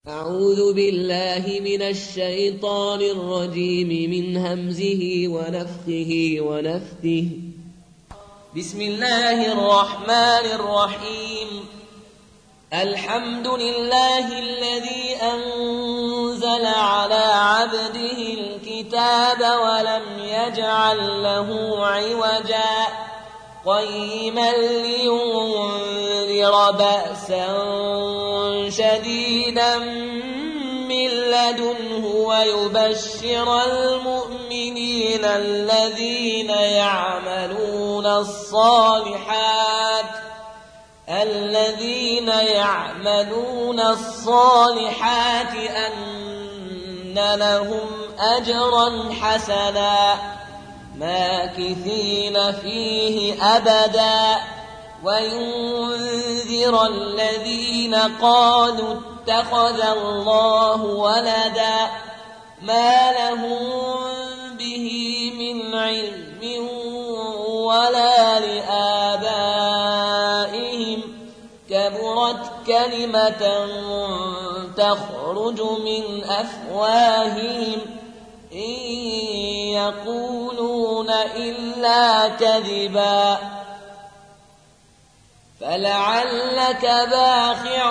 أعوذ بالله من الشيطان الرجيم من همزه ونفخه ونفثه. بسم الله الرحمن الرحيم. الحمد لله الذي أنزل على عبده الكتاب ولم يجعل له عوجا قيما لينذر بأسا شديدا من لدنه ويبشر المؤمنين الذين يعملون الصالحات أن لهم أجرا حسنا ماكثين فيه أبدا وينذر الذين قالوا اتخذ الله ولدا ما لهم به من علم ولا لآبائهم كبرت كلمة تخرج من أفواههم إن يقولون إلا كذبا فلعلك باخع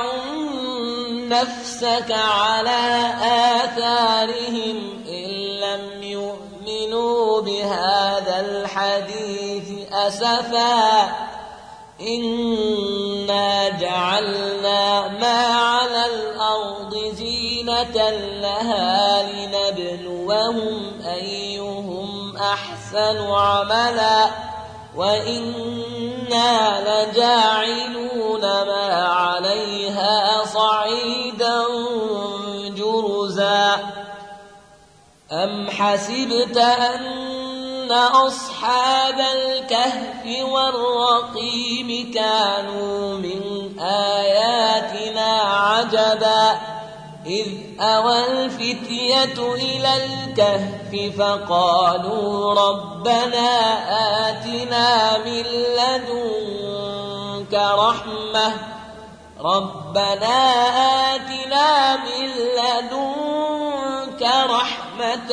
نفسك على آثارهم إن لم يؤمنوا بهذا الحديث أسفا إنا جعلنا ما على الأرض زينة لها لنبلوهم أيهم أحسن عملا وإنا لجاعلون ما عليها صعيدا جرزا أم حسبت أن أصحاب الكهف والرقيم كانوا من آياتنا عجبا إذ أوى الفتية إلى الكهف فقالوا ربنا آتنا من لدنك رحمة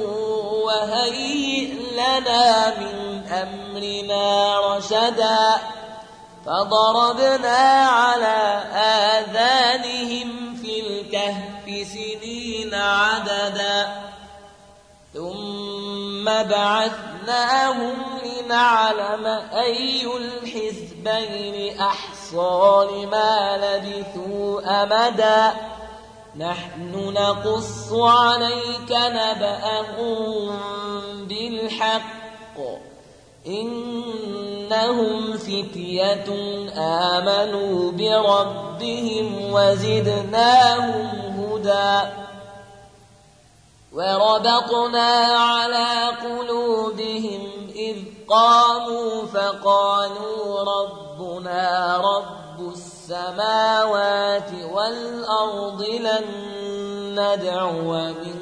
وهيئ لنا من أمرنا رشدا فضربنا على آذانهم في الكهف سنين عددا ثم بعثناهم لنعلم أي الحزبين أحصى لما لبثوا أمدا نحن نقص عليك نبأهم بالحق إنهم فتية آمنوا بربهم وزدناهم هدى وربطنا على قلوبهم إذ قاموا فقالوا ربنا رب السماوات والأرض لن ندعو من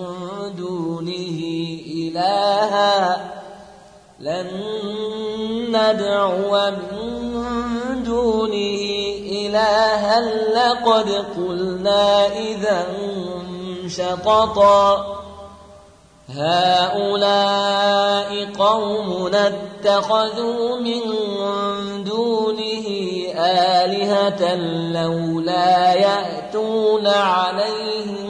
دونه إلها لقد قلنا إذا شططا هؤلاء قومنا اتخذوا من دونه آلهة لولا يأتون عليهم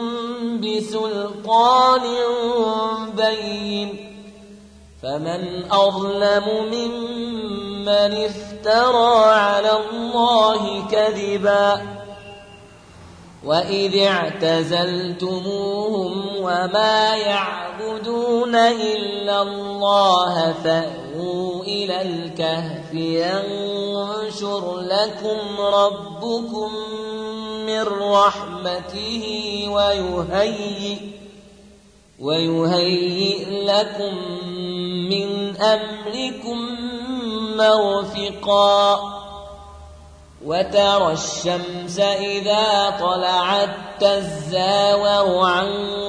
بسلطان بين فمن أظلم ممن افترى على الله كذبا وإذ اعتزلتموهم وما يعبدون إلا الله فأووا إلى الكهف ينشر لكم ربكم من رحمته ويهيئ لكم من أمركم مرفقا وترى الشمس إذا طلعت تزاور عن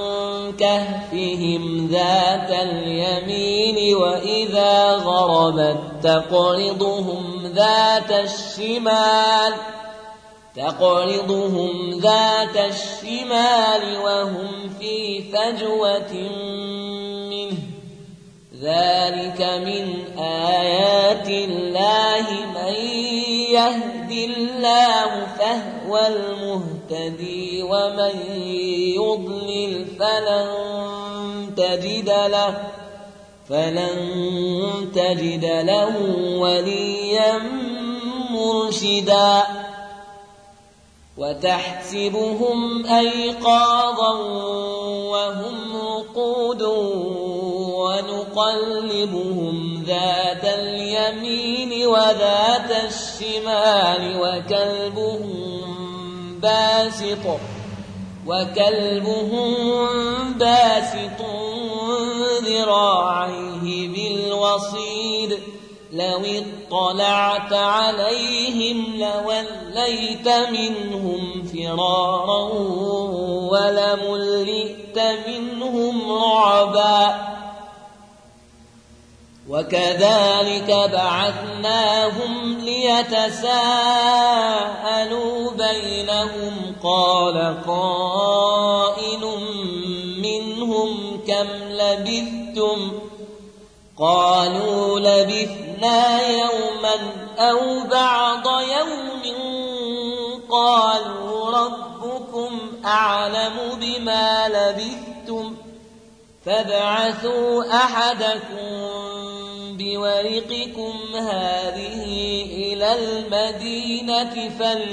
كهفهم ذات اليمين وإذا غربت تقرضهم ذات الشمال تقرضهم ذات الشمال وهم في فجوة منه ذلك من آيات الله من يهد الله فهو المهتدي ومن يضلل فلن تجد له وليا مرشدا وتحسبهم أيقاظا وهم رقود ونقلبهم ذات اليمين وذات الشمال وكلبهم باسط ذراعيه بالوصيد لو اطلعت عليهم لوليت منهم فرارا ولملئت منهم رعبا وكذلك بعثناهم ليتساءلوا بينهم قال قائل منهم كم لبثتم قالوا لبثنا يوما أو بعض يوم قالوا ربكم أعلم بما لبثتم فابعثوا أحدكم بورقكم هذه إلى المدينة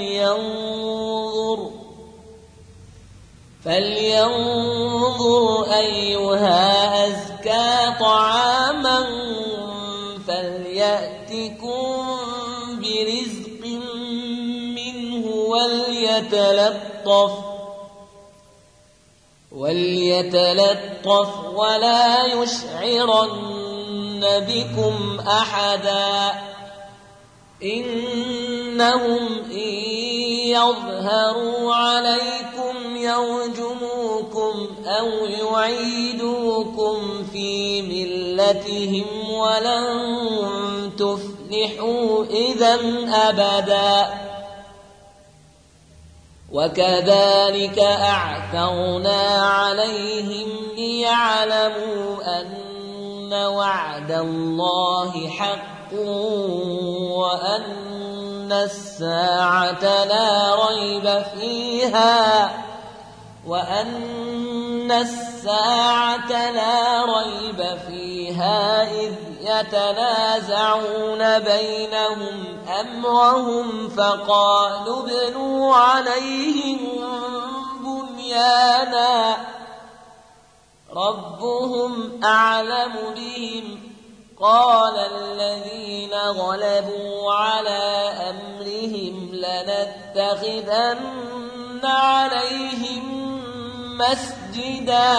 فلينظر أيها أزكى طعاما فليأتكم برزق منه وليتلطف ولا يشعرن بكم أحدا إنهم إن يظهروا عليكم يرجموكم أو يعيدوكم في ملتهم ولن تفلحوا إذا أبدا وكذلك أعثرنا عليهم ليعلموا أن وعد الله حق وأن الساعة لا ريب فيها إذ يتنازعون بينهم أمرهم فقالوا ابنوا عليهم بنيانا ربهم أعلم بهم قال الذين غلبوا على أمرهم لنتخذن عليهم مسجدا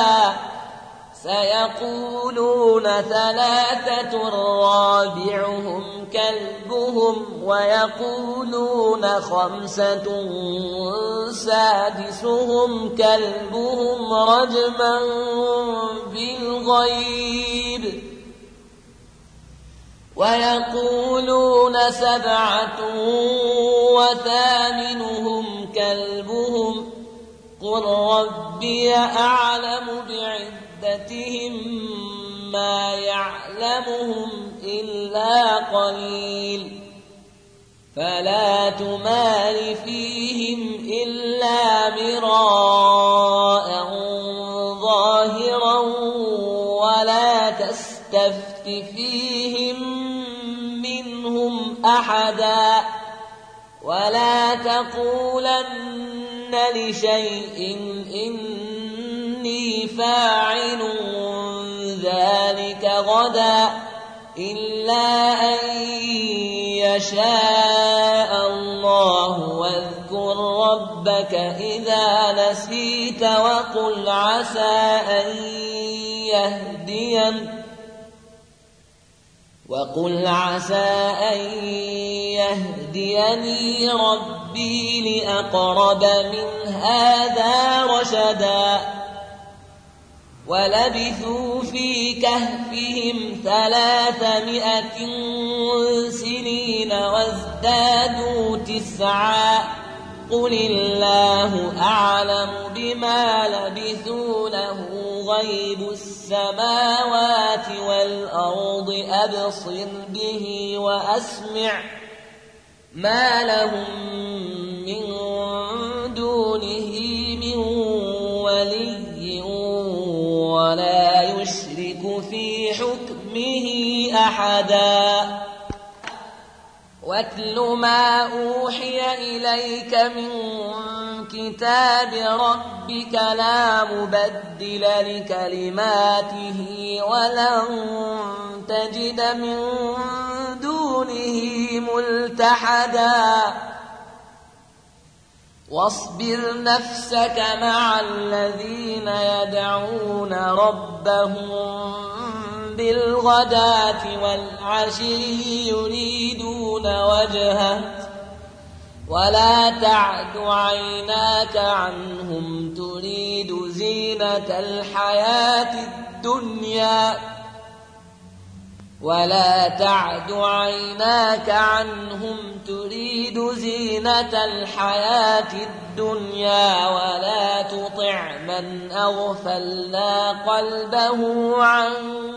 سيقولون ثلاثة رابعهم كلبهم ويقولون خمسة سادسهم كلبهم رجما بالغيب ويقولون سبعة وثامنهم كلبهم قل ربي أعلم بعدتهم ما يعلمهم إلا قليل فلا تمار فيهم إلا مراء ظاهرا ولا تستفت فيهم منهم أحدا ولا تقولن لشيء إني فاعل ذلك غدا إلا أن يشاء الله واذكر ربك إذا نسيت وقل عسى أن يهديني ربي لأقرب من هذا رشدا ولبثوا في كهفهم 300 سنين وازدادوا 9 قل الله أعلم بما لبثوا له غيب السماوات والأرض أبصر به وأسمع ما لهم من دونه من ولي ولا يشرك في حكمه أحدا واتل ما أوحي إليك من كتاب ربك لا مبدل لكلماته ولن تجد من دونه ملتحدا واصبر نفسك مع الذين يدعون ربهم بالغداة والعشي يريدون وجهه ولا تعد عيناك عنهم تريد زينة الحياة الدنيا ولا تعد عيناك عنهم تريد زينة الحياة الدنيا ولا تطع من أغفلنا قلبه عن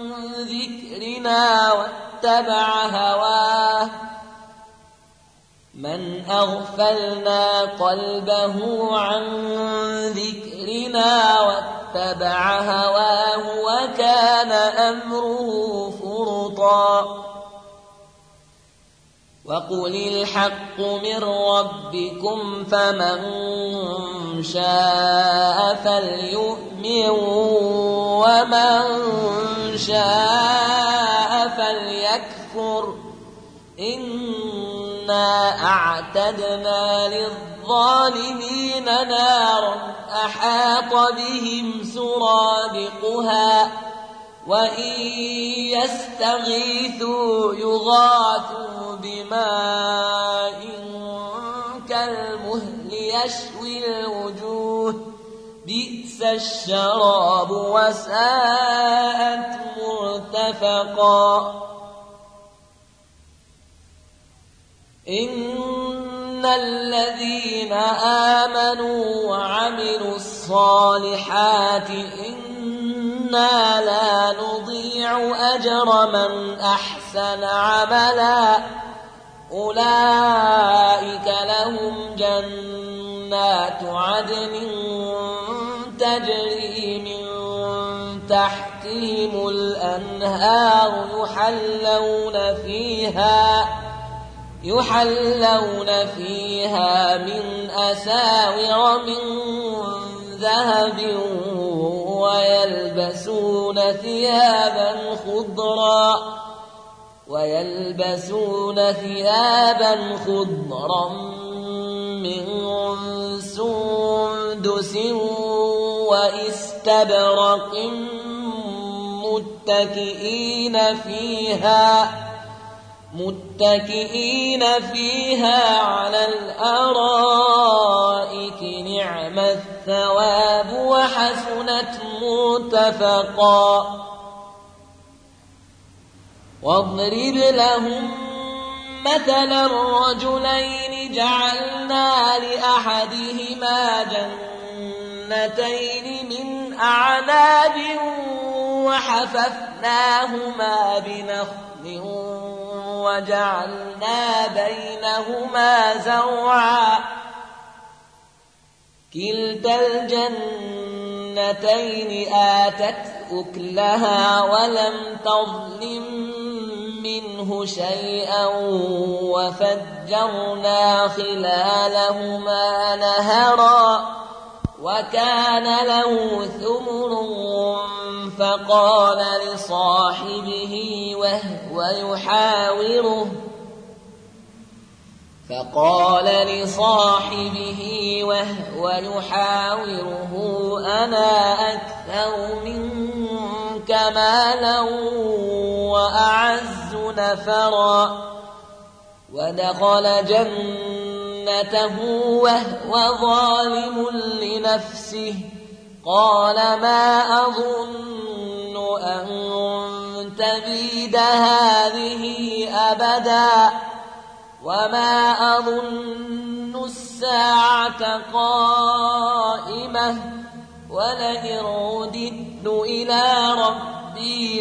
ذكرنا واتبع هواه من أغفلنا قلبه عن ذكرنا واتبع هواه وكان أمره فرطا وقل الحق من ربكم فمن شاء فليؤمن ومن شاء فليكفر إنا أعتدنا للظالمين نارا أحاط بهم سرادقها وإن يستغيثوا يغاثوا بماء كالمهل يشوي الوجوه بئس الشراب وساءت مرتفقا إن الذين آمنوا وعملوا الصالحات إنا لا نضيع أجر من أحسن عملا أولئك لهم جنات عدن تجري من تحتهم الأنهار يحلون فيها من أساور من ذهب ويلبسون ثيابا خضرا من سندس واستبرق متكئين فيها على الأرائك نعم الثواب وحسنت مرتفقا واضرب لهم مثلا الرجلين جعلنا لأحدهما جنتين من أعناب وحففناهما بنخل وجعلنا بينهما زرعا كلتا الجنتين آتت أكلها ولم تظلم منه شيئا وفجرنا خلالهما نهرا وكان له ثمر فقال لصاحبه وهو يحاوره أنا أكثر منك مالا وأعز نفرا ودخل جنته وهو ظالم لنفسه قال ما أظن أن تبيد هذه أبدا وما أظن الساعة قائمة ولئن رددت إلى ربي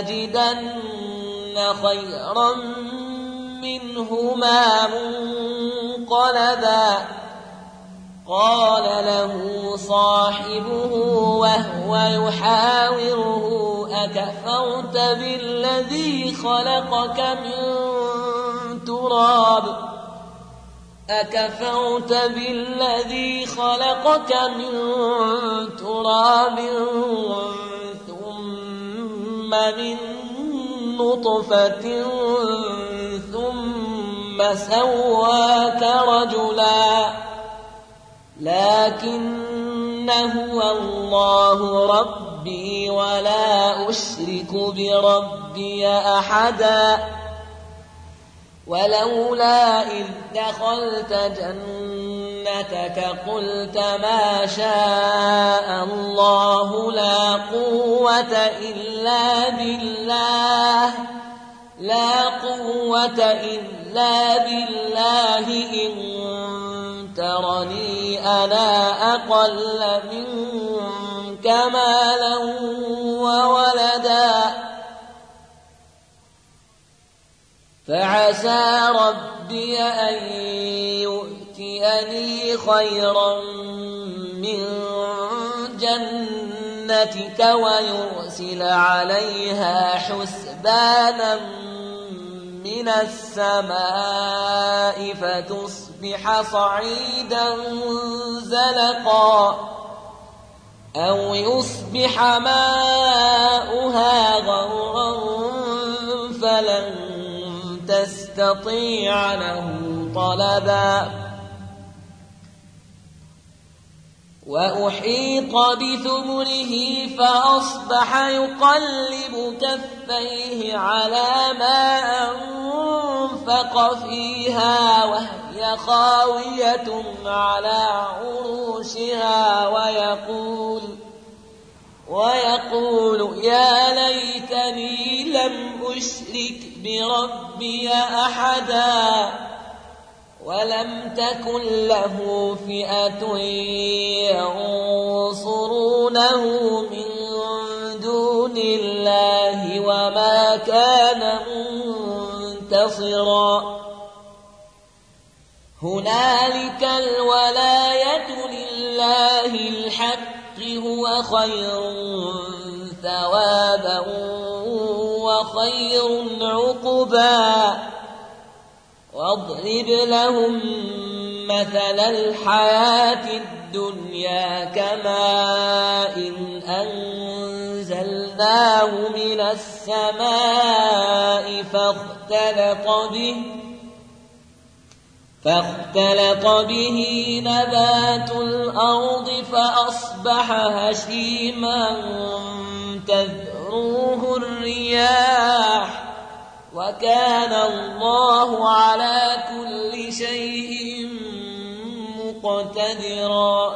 لأجدن خيرا منهما منقلبا قال له صاحبه وهو يحاوره أكفرت بالذي خلقك من تراب ثم من نطفة ثم سواك رجلا لكن هو الله ربي ولا أشرك بربي أحدا ولولا إذ دخلت جنتك قلت ما شاء الله لا قوة إلا بالله إن ترني أنا أقل منك مالا وولدا فعسى ربي أن يؤتيني خيرا من جنتك ويرسل عليها حسبانا من السماء فتصبح صعيدا زلقا أو يصبح ماؤها غورا فلن تستطيع له طلبا وأحيط بثمره فأصبح يقلب كفيه على ما أنفق فيها وهي خاوية على عروشها ويقول يا ليتني لم أشرك بربي أحدا ولم تكن له فئة ينصرونه من دون الله وما كان منتصرا هنالك الولاية لله الحق هو خير ثوابا وخير عقبا واضرب لهم مثل الحياة الدنيا كماء أنزلناه من السماء فاختلط به نبات الأرض فأصبح هشيما تذروه الرياح وكان الله على كل شيء مقتدرا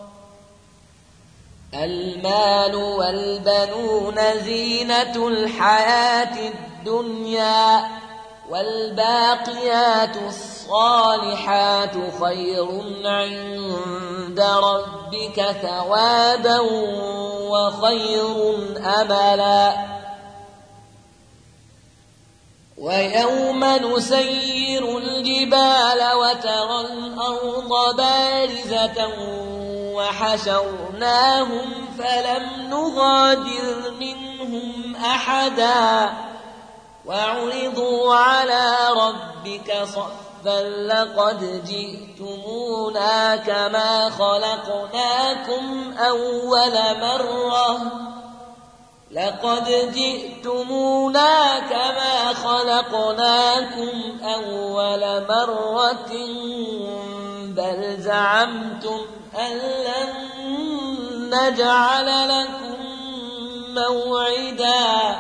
المال والبنون زينة الحياة الدنيا والباقيات الصالحات خير عند ربك ثوابا وخير أملا ويوم نسير الجبال وترى الأرض بارزة وحشرناهم فلم نغادر منهم أحدا وعرضوا على ربك صفا لقد جئتمونا كما خلقناكم أول مرة بل زعمتم أن لن نجعل لكم موعدا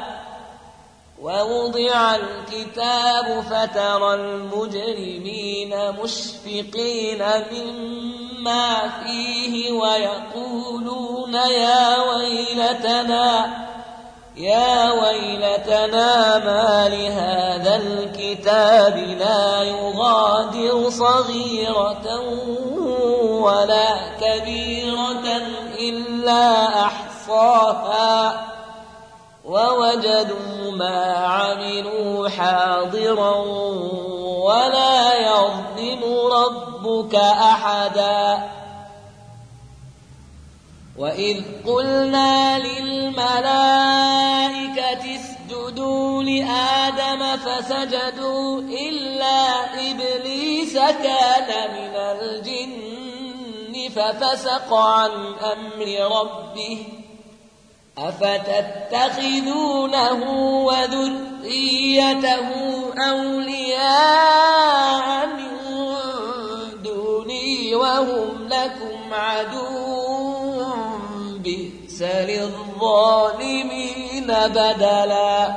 ووضع الكتاب فترى المجرمين مشفقين مما يا ويلتنا ما لهذا الكتاب لا يغادر صغيرة ولا كبيرة إلا أحصاها ووجدوا ما عملوا حاضرا ولا يظلم ربك أحدا وإذ قلنا للملائكة اسجدوا لآدم فسجدوا إلا إبليس كان من الجن ففسق عن أمر ربه أفتتخذونه وذريته أولياء من دوني وهم لكم عدو بئس للظالمين بدلا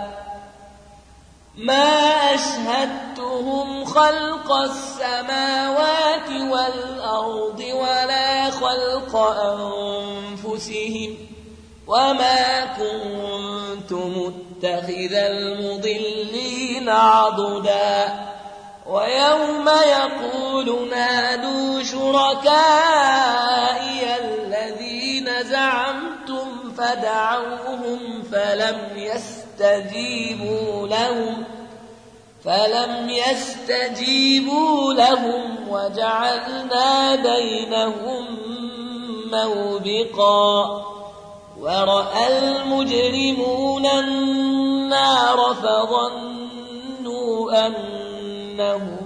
ما أشهدتهم خلق السماوات والأرض ولا خلق أنفسهم وما كنت متخذ المضلين عضدا ويوم يقول نادوا شركائي الذين زعمتم فدعوهم فلم يستجيبوا لهم وجعلنا بينهم موبقا ورأى المجرمون النار فظنوا أنهم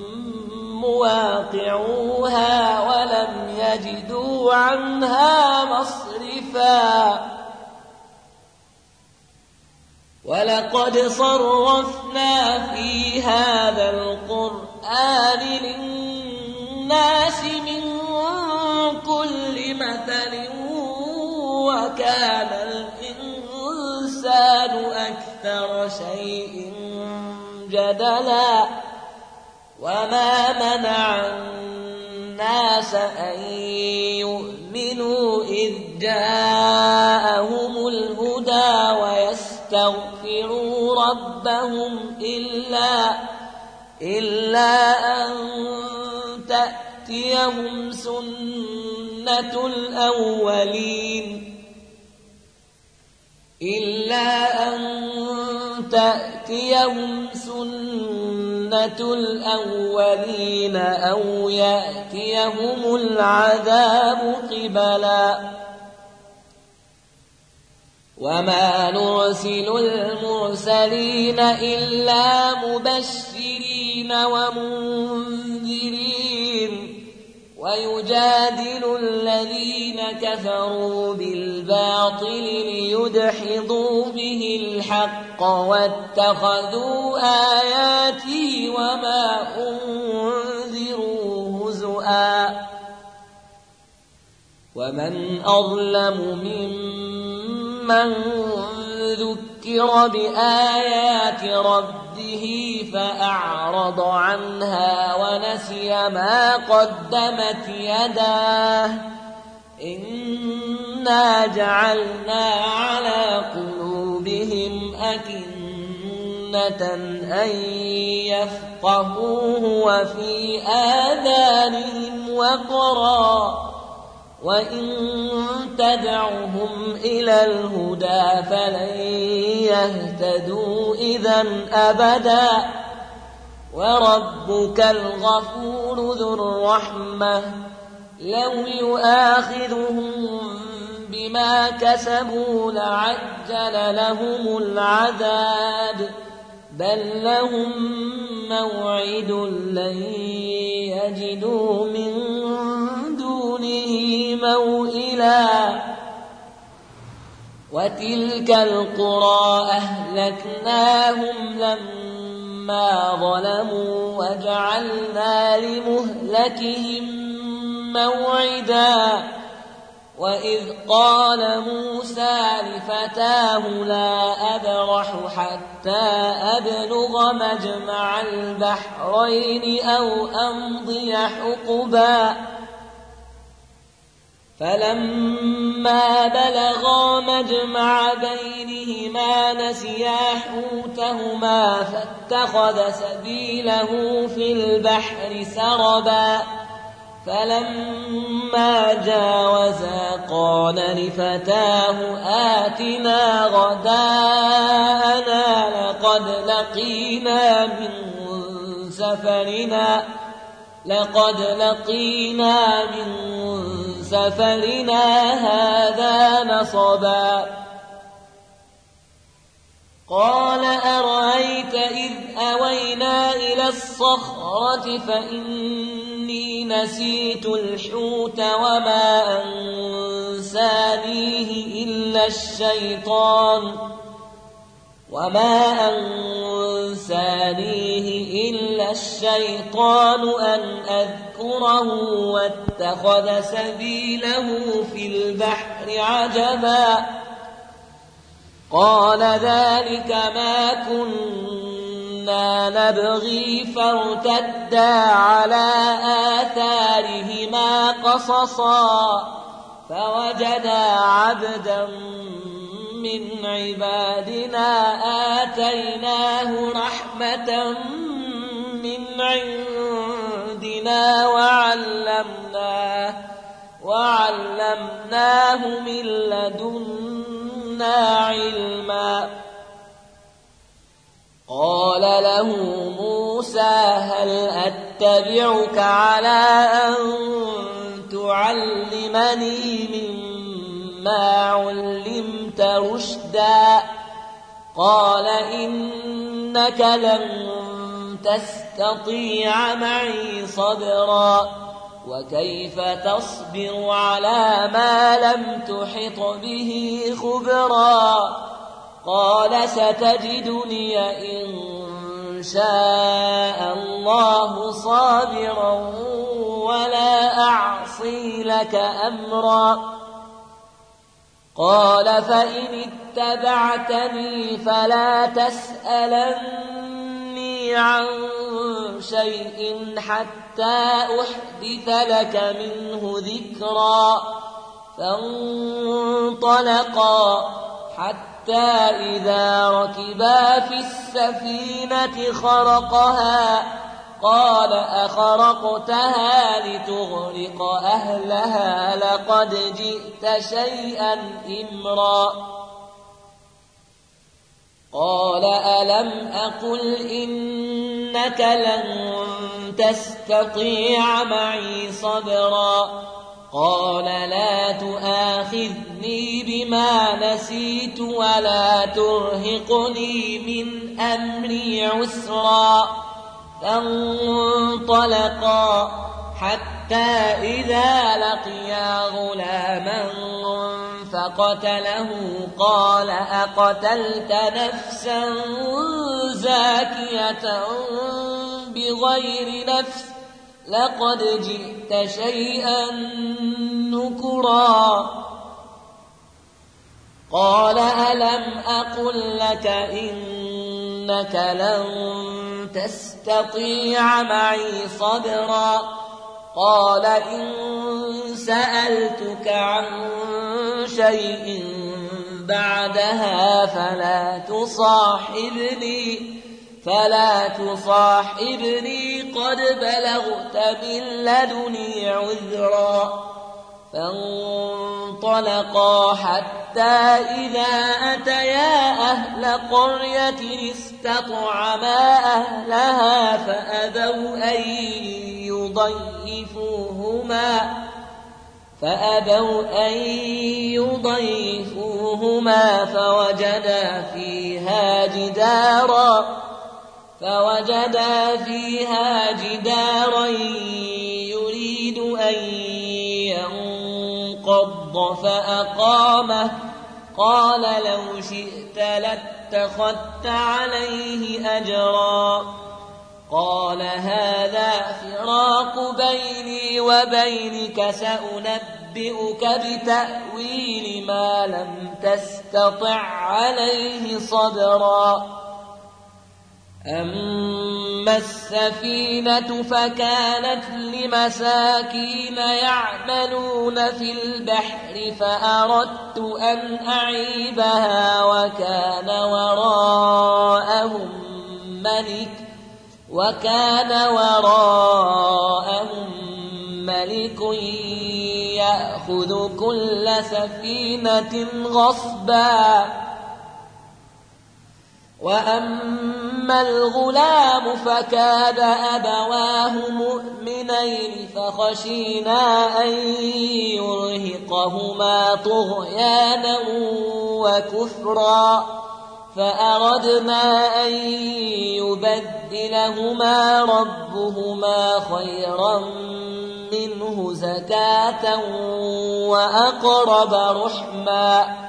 مواقعوها ولم يجدوا عنها مصرفا ولقد صرفنا في هذا القرآن للناس من كل مثل وكان الإنسان أكثر شيء جدلا وما منع الناس أن يؤمنوا إذ جاءهم الهدى ويستغفروا ربهم إلا أن تأتيهم سنة الأولين أو يأتيهم العذاب قبلا وما نرسل المرسلين إلا مبشرين ومنذرين ويجادل الذين كفروا بالباطل ليدحضوا به الحق واتخذوا آياتي وما أنذروا هزؤا ومن أظلم ممن ذكر بآيات ربه فأعرض عنها ونسي ما قدمت يداه إنا جعلنا على قلوبهم أكنة أن يفقهوه وفي آذانهم وقرا وإن تدعهم إلى الهدى فلن يهتدوا إذن أبدا وربك الغفور ذو الرحمة لو يؤاخذهم بما كسبوا لعجل لهم العذاب بل لهم موعد لن يجدوا من دونه موئلا وتلك القرى أهلكناهم لما ظلموا وجعلنا لمهلكهم موعدا وإذ قال موسى لفتاه لا أبرح حتى أبلغ مجمع البحرين أو أمضي حقبا فلما بلغا مجمع بينهما نسيا حوتهما فاتخذ سبيله في البحر سربا فلما جاوزا قال لفتاه آتنا غداءنا لقد لقينا من سفرنا هذا نصبا قال أرأيت إذ أوينا إلى الصخرة فإني نسيت الحوت وما أنسانيه إلا الشيطان أن أذكره واتخذ سبيله في البحر عجبا قال ذلك ما كنا نبغي فارتدا على آثارهما قصصا فوجدا عبدا من عبادنا آتيناه رحمة من عندنا وعلمناه من لدنا علما قال له موسى هل أتبعك على أن تعلمني مما علمت رشدا قال إنك لن تستطيع معي صبرا وكيف تصبر على ما لم تحط به خبرا قال ستجدني إن شاء الله صابرا ولا أعصي لك أمرا قال فإن اتبعتني فلا تسألني عن شيء حتى أحدث لك منه ذكرا فانطلقا حتى إذا ركبا في السفينة خرقها قال أخرقتها لتغرق أهلها لقد جئت شيئا إمرا قال ألم أقل إنك لن تستطيع معي صبرا قال لا تؤاخذني بما نسيت ولا ترهقني من أمري عسرا فانطلقا حتى إذا لقيا غلاما فقتله قال أقتلت نفسا زاكية بغير نفس لقد جئت شيئا نكرا قال ألم أقل لك إنك لن تستطيع معي صبرا قال إن سألتك عن شيء بعدها فلا تصاحبني قد بلغت من لدني عذرا فانطلقا حتى إذا أتيا أهل قرية استطعما أهلها فأبوا أن يضيفوهما فوجدا فيها جدارا يريد أن ينقض فأقامه قال لو شئت لاتخذت عليه أجرا قال هذا فراق بيني وبينك سأنبئك بتأويل ما لم تستطع عليه صبرا أما السفينة فكانت لمساكين يعملون في البحر فأردت أن أعيبها وكان وراءهم ملك يأخذ كل سفينة غصبا. وأما الغلام فكان أبواه مؤمنين فخشينا أن يرهقهما طغيانا وكفرا فأردنا أن يبدلهما ربهما خيرا منه زكاة وأقرب رحما.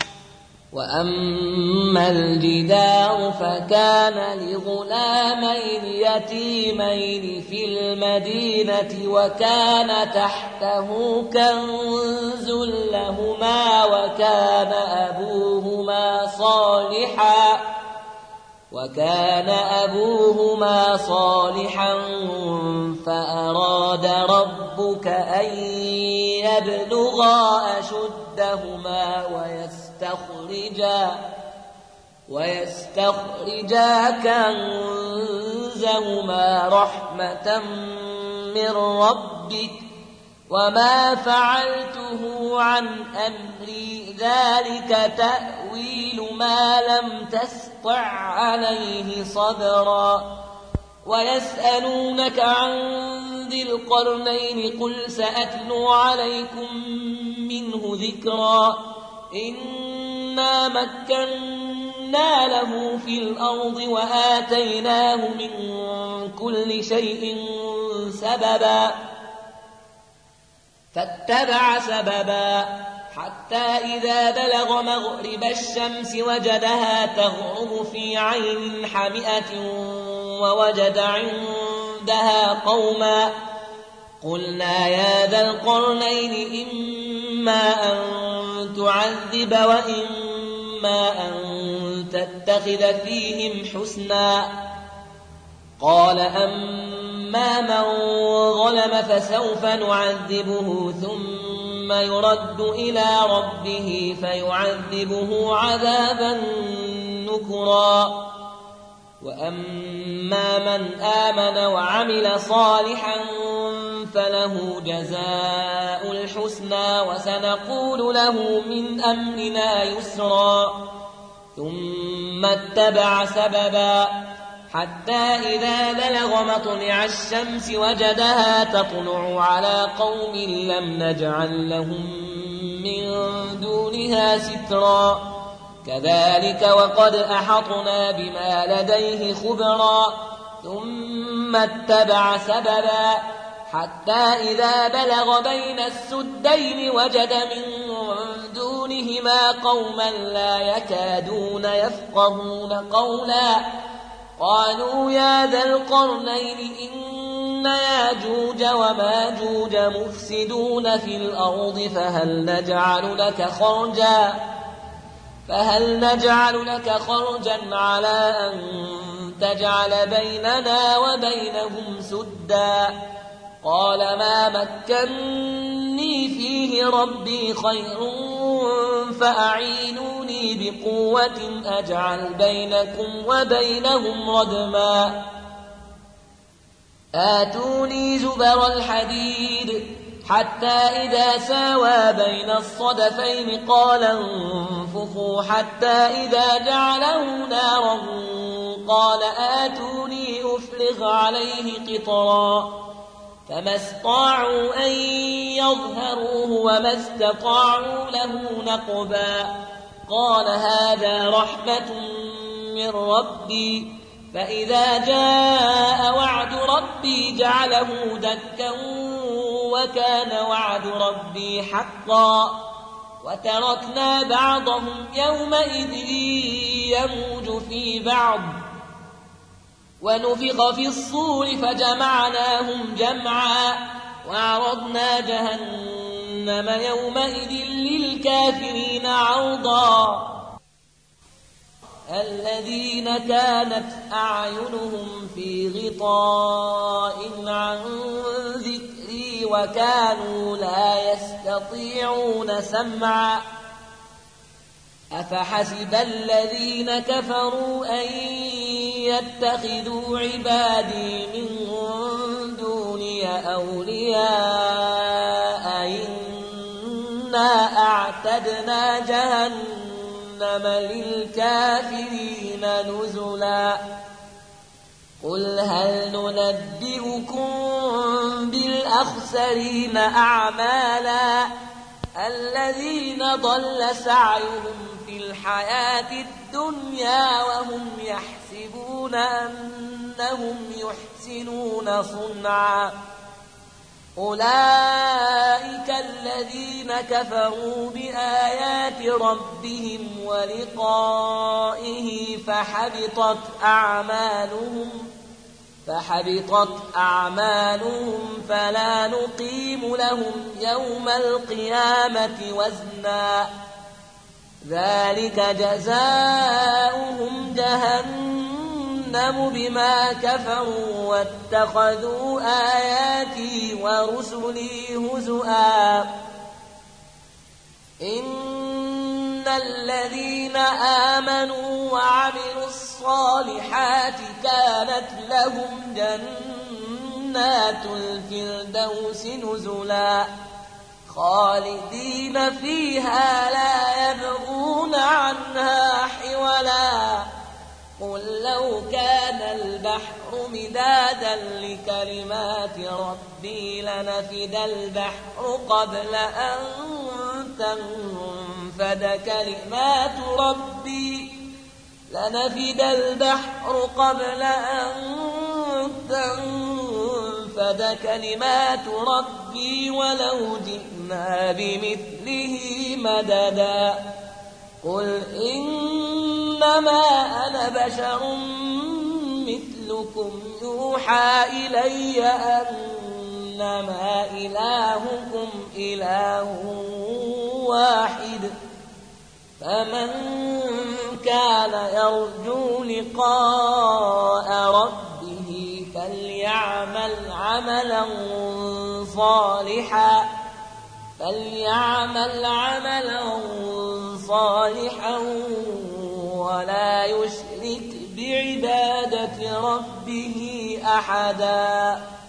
وأما الجدار فكان لغلامين يتيمين في المدينة وكان تحته كنز لهما وكان أبوهما صالحا فأراد ربك أن يبلغا أشدهما ويستخرجا كنزهما رحمة من ربك وما فعلته عن أمري ذلك تأويل ما لم تسطع عليه صبرا. ويسألونك عن ذي القرنين قل سأتلو عليكم منه ذكرا. إنا مكنا له في الأرض وآتيناه من كل شيء سببا فاتبع سببا حتى إذا بلغ مغرب الشمس وجدها تغرب في عين حمئة ووجد عندها قوما قلنا يا ذا القرنين إما أن تعذب وإما أن تتخذ فيهم حسنا. قال أما من ظلم فسوف نعذبه ثم يرد إلى ربه فيعذبه عذابا نكرا. وأما من آمن وعمل صالحا فله جزاء الحسنى وسنقول له من أمرنا يسرا. ثم اتبع سببا حتى إذا بلغ مطلع الشمس وجدها تطلع على قوم لم نجعل لهم من دونها سترا. كذلك وقد أحطنا بما لديه خبرا. ثم اتبع سببا حتى إذا بلغ بين السدين وجد من دونهما قوما لا يكادون يفقهون قولا قالوا يا ذا القرنين إن ياجوج وماجوج مفسدون في الأرض فهل نجعل لك خرجا على أن تجعل بيننا وبينهم سدا. قال ما مكني فيه ربي خير فأعينوني بقوة أجعل بينكم وبينهم ردما. آتوني زبر الحديد حتى إذا ساوى بين الصدفين قال انفخوا حتى إذا جعله نارا قال آتوني أفرغ عليه قطرا. فما استطاعوا أن يظهروه وما استطاعوا له نقبا. قال هذا رحمة من ربي فإذا جاء وعد ربي جعله دكا وكان وعد ربي حقا. وتركنا بعضهم يومئذ يموج في بعض ونفخ في الصور فجمعناهم جمعا وعرضنا جهنم يومئذ للكافرين عرضا. الذين كانت أعينهم في غطاء عن ذكري وكانوا لا يستطيعون سمعا أفحسب الذين كفروا أن يتخذوا عبادي من دوني أولياء إنا أعتدنا جهنم للكافرين نزلا قل هل ننبئكم بالأخسرين أعمالا الذين ضل سعيهم في الحياة الدنيا وهم يحسبون أنهم يحسنون صنعا أولئك الذين كفروا بآيات ربهم ولقائه فحبطت أعمالهم فلا نقيم لهم يوم القيامة وزنا ذلك جزاؤهم جهنم بما كفروا واتخذوا آياتي ورسلي هزؤا إن الذين آمنوا وعملوا الصالحات كانت لهم جنات الفردوس نزلا خالدين فيها لا يبغون عنها حولا قل لو كان البحر مدادا لكلمات ربي لنفد البحر قبل أن تنفد كلمات ربي ولو جئنا بمثله مددا قل إنما أنا بشر مثلكم يوحى إلي أنما إلهكم إله واحد فمن كان يرجو لقاء ربه فليعمل عملا صالحا ولا يشرك بعبادة ربه أحدا